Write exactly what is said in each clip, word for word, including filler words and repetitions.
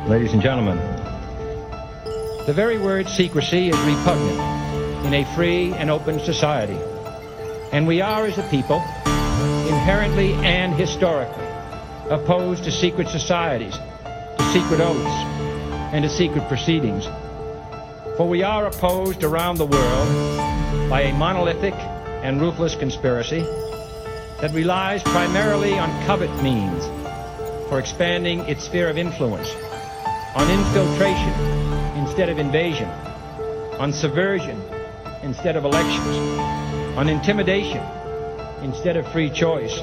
Ladies and gentlemen, the very word secrecy is repugnant in a free and open society. And we are, as a people, inherently and historically opposed to secret societies, to secret oaths, and to secret proceedings. For we are opposed around the world by a monolithic and ruthless conspiracy that relies primarily on covert means for expanding its sphere of influence, on infiltration instead of invasion, on subversion instead of elections, on intimidation instead of free choice.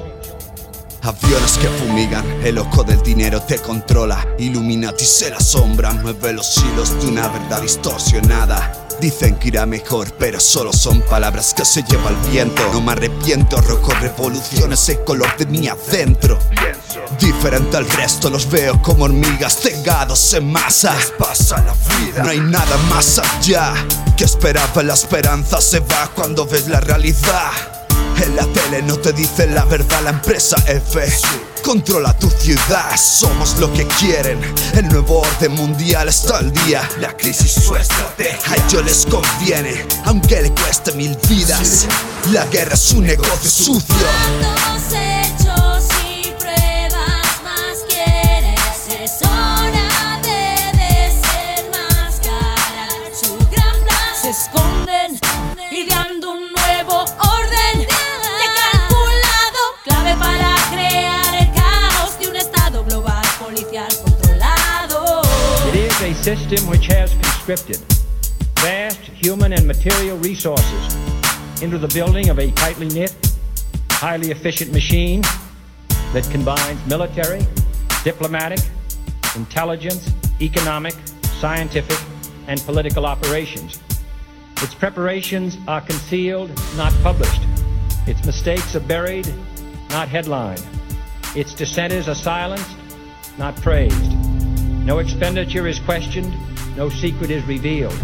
Aviones que fumigan, el ojo del dinero te controla. Illuminati se la sombra, mueve los hilos de una verdad distorsionada. Dicen que irá mejor, pero solo son palabras que se lleva el viento. No me arrepiento, rojo revoluciones, el color de mi adentro. Diferente al resto, los veo como hormigas cegados en masa. Les pasa la vida. No hay nada más allá que esperaba, la esperanza se va cuando ves la realidad. En la tele no te dicen la verdad, la empresa F controla tu ciudad. Somos lo que quieren, el nuevo orden mundial está al día. La crisis su estrategia, a ellos les conviene, aunque le cueste mil vidas. La guerra es un negocio sucio. ¿Cuántos hechos y pruebas más quieres? Es hora de desenmascarar su gran plan. Se esconden ideando un nuevo orden ya calculado, clave para crear el caos de un estado global policial controlado. It is a system which has conscripted vast human and material resources into the building of a tightly knit, highly efficient machine that combines military, diplomatic, intelligence, economic, scientific, and political operations. Its preparations are concealed, not published. Its mistakes are buried, not headlined. Its dissenters are silenced, not praised. No expenditure is questioned, no secret is revealed.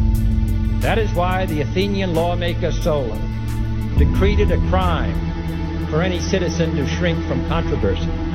That is why the Athenian lawmaker Solon decreed it a crime for any citizen to shrink from controversy.